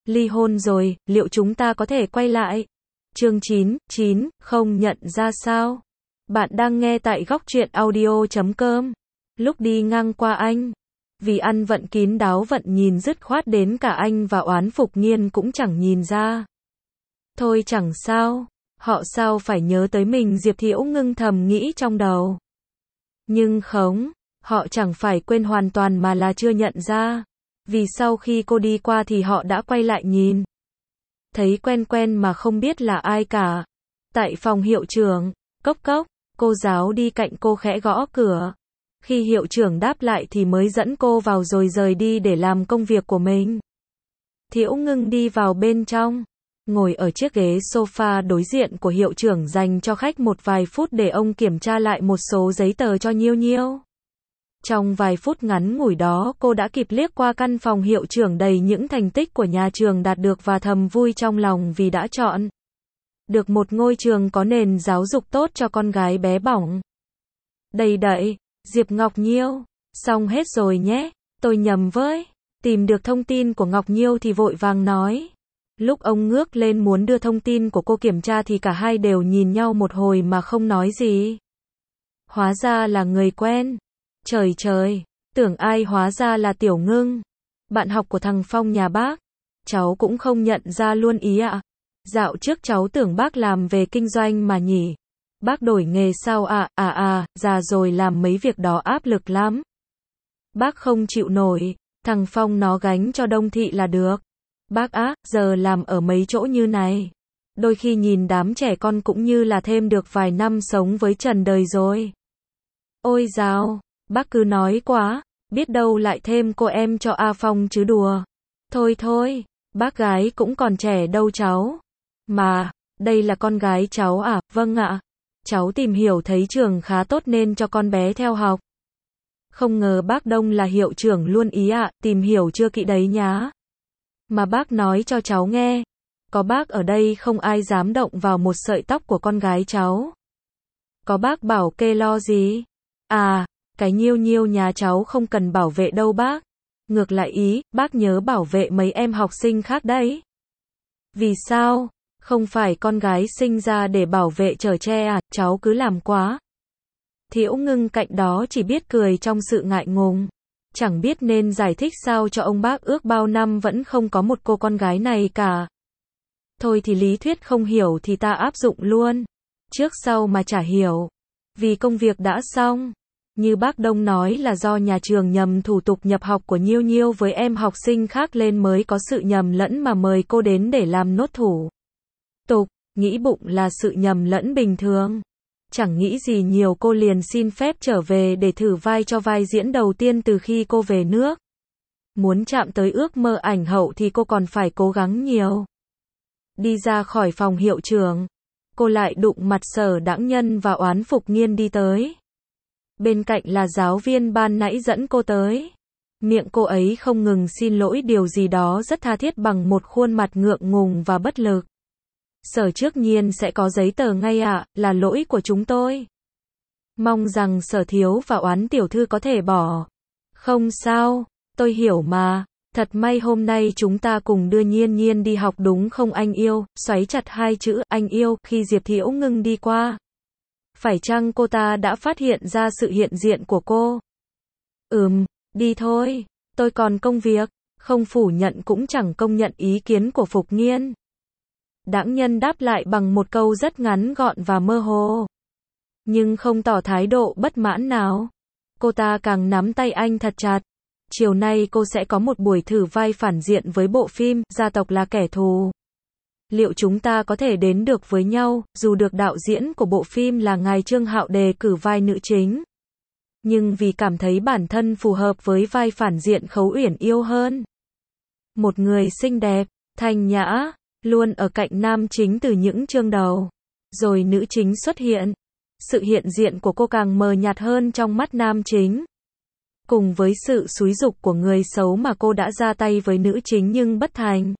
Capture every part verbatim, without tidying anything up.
ly hôn rồi, liệu chúng ta có thể quay lại? Chương chín, chín, không nhận ra sao? Bạn đang nghe tại góc truyện audio chấm com. Lúc đi ngang qua anh, vì ăn vận kín đáo vận nhìn dứt khoát đến cả anh và Oán Phục Nghiên cũng chẳng nhìn ra. Thôi chẳng sao, họ sao phải nhớ tới mình, Diệp Thiễu Ngưng thầm nghĩ trong đầu. Nhưng không, họ chẳng phải quên hoàn toàn mà là chưa nhận ra. Vì sau khi cô đi qua thì họ đã quay lại nhìn. Thấy quen quen mà không biết là ai cả. Tại phòng hiệu trưởng, cốc cốc, cô giáo đi cạnh cô khẽ gõ cửa. Khi hiệu trưởng đáp lại thì mới dẫn cô vào rồi rời đi để làm công việc của mình. Thiễu Ngưng đi vào bên trong, ngồi ở chiếc ghế sofa đối diện của hiệu trưởng dành cho khách một vài phút để ông kiểm tra lại một số giấy tờ cho Nhiêu Nhiêu. Trong vài phút ngắn ngủi đó cô đã kịp liếc qua căn phòng hiệu trưởng đầy những thành tích của nhà trường đạt được và thầm vui trong lòng vì đã chọn được một ngôi trường có nền giáo dục tốt cho con gái bé bỏng. Đầy đậy, Diệp Ngọc Nhiêu, xong hết rồi nhé, tôi nhầm với. Tìm được thông tin của Ngọc Nhiêu thì vội vàng nói. Lúc ông ngước lên muốn đưa thông tin của cô kiểm tra thì cả hai đều nhìn nhau một hồi mà không nói gì. Hóa ra là người quen. Trời trời, tưởng ai hóa ra là Tiểu Ngưng, bạn học của thằng Phong nhà bác. Cháu cũng không nhận ra luôn ý ạ. À. Dạo trước cháu tưởng bác làm về kinh doanh mà nhỉ. Bác đổi nghề sao ạ? À? À à, già rồi làm mấy việc đó áp lực lắm. Bác không chịu nổi, thằng Phong nó gánh cho Đông Thị là được. Bác á, giờ làm ở mấy chỗ như này. Đôi khi nhìn đám trẻ con cũng như là thêm được vài năm sống với trần đời rồi. Ôi dào, bác cứ nói quá, biết đâu lại thêm cô em cho A Phong chứ đùa. Thôi thôi, bác gái cũng còn trẻ đâu cháu. Mà, đây là con gái cháu à? Vâng ạ. Cháu tìm hiểu thấy trường khá tốt nên cho con bé theo học. Không ngờ bác Đông là hiệu trưởng luôn ý ạ, à, tìm hiểu chưa kỹ đấy nhá. Mà bác nói cho cháu nghe, có bác ở đây không ai dám động vào một sợi tóc của con gái cháu. Có bác bảo kê lo gì? À, cái Nhiêu Nhiêu nhà cháu không cần bảo vệ đâu bác. Ngược lại ý, bác nhớ bảo vệ mấy em học sinh khác đấy. Vì sao? Không phải con gái sinh ra để bảo vệ chở che à, cháu cứ làm quá. Thiễu Ngưng cạnh đó chỉ biết cười trong sự ngại ngùng. Chẳng biết nên giải thích sao cho ông bác ước bao năm vẫn không có một cô con gái này cả. Thôi thì lý thuyết không hiểu thì ta áp dụng luôn. Trước sau mà chả hiểu. Vì công việc đã xong. Như bác Đông nói là do nhà trường nhầm thủ tục nhập học của Nhiêu Nhiêu với em học sinh khác lên mới có sự nhầm lẫn mà mời cô đến để làm nốt thủ tục, nghĩ bụng là sự nhầm lẫn bình thường. Chẳng nghĩ gì nhiều cô liền xin phép trở về để thử vai cho vai diễn đầu tiên từ khi cô về nước. Muốn chạm tới ước mơ ảnh hậu thì cô còn phải cố gắng nhiều. Đi ra khỏi phòng hiệu trưởng, cô lại đụng mặt Sở Đãng Nhân và Oán Phục Nghiên đi tới. Bên cạnh là giáo viên ban nãy dẫn cô tới. Miệng cô ấy không ngừng xin lỗi điều gì đó rất tha thiết bằng một khuôn mặt ngượng ngùng và bất lực. Sở trước nhiên sẽ có giấy tờ ngay ạ, à, là lỗi của chúng tôi. Mong rằng Sở thiếu và Oán tiểu thư có thể bỏ. Không sao, tôi hiểu mà. Thật may hôm nay chúng ta cùng đưa Nhiên Nhiên đi học đúng không anh yêu, xoáy chặt hai chữ anh yêu khi Diệp Thiễu Ngưng đi qua. Phải chăng cô ta đã phát hiện ra sự hiện diện của cô? Ừm, đi thôi, tôi còn công việc, không phủ nhận cũng chẳng công nhận ý kiến của Phục Nghiên. Đãng Nhân đáp lại bằng một câu rất ngắn gọn và mơ hồ. Nhưng không tỏ thái độ bất mãn nào. Cô ta càng nắm tay anh thật chặt. Chiều nay cô sẽ có một buổi thử vai phản diện với bộ phim Gia tộc là kẻ thù. Liệu chúng ta có thể đến được với nhau, dù được đạo diễn của bộ phim là ngài Trương Hạo đề cử vai nữ chính. Nhưng vì cảm thấy bản thân phù hợp với vai phản diện Khấu Uyển yêu hơn. Một người xinh đẹp, thanh nhã, luôn ở cạnh nam chính từ những chương đầu. Rồi nữ chính xuất hiện. Sự hiện diện của cô càng mờ nhạt hơn trong mắt nam chính. Cùng với sự xúi giục của người xấu mà cô đã ra tay với nữ chính nhưng bất thành.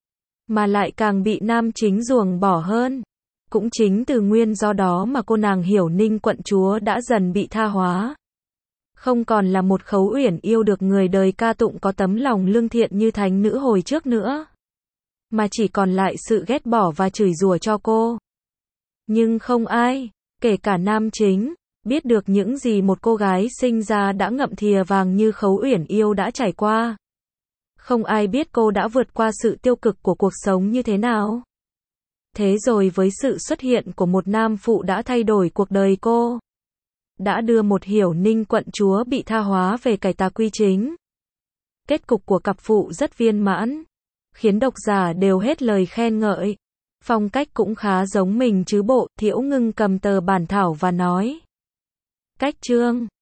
Mà lại càng bị nam chính ruồng bỏ hơn. Cũng chính từ nguyên do đó mà cô nàng Hiểu Ninh quận chúa đã dần bị tha hóa. Không còn là một Khấu Uyển yêu được người đời ca tụng có tấm lòng lương thiện như thánh nữ hồi trước nữa. mà chỉ còn lại sự ghét bỏ và chửi rủa cho cô. Nhưng không ai, kể cả nam chính, biết được những gì một cô gái sinh ra đã ngậm thìa vàng như Khấu Uyển Yêu đã trải qua. Không ai biết cô đã vượt qua sự tiêu cực của cuộc sống như thế nào. Thế rồi với sự xuất hiện của một nam phụ đã thay đổi cuộc đời cô. Đã đưa một Hiểu Ninh quận chúa bị tha hóa về cải tà quy chính. Kết cục của cặp phụ rất viên mãn, khiến độc giả đều hết lời khen ngợi. Phong cách cũng khá giống mình chứ bộ. Thiễu Ngưng cầm tờ bản thảo và nói. Cách chương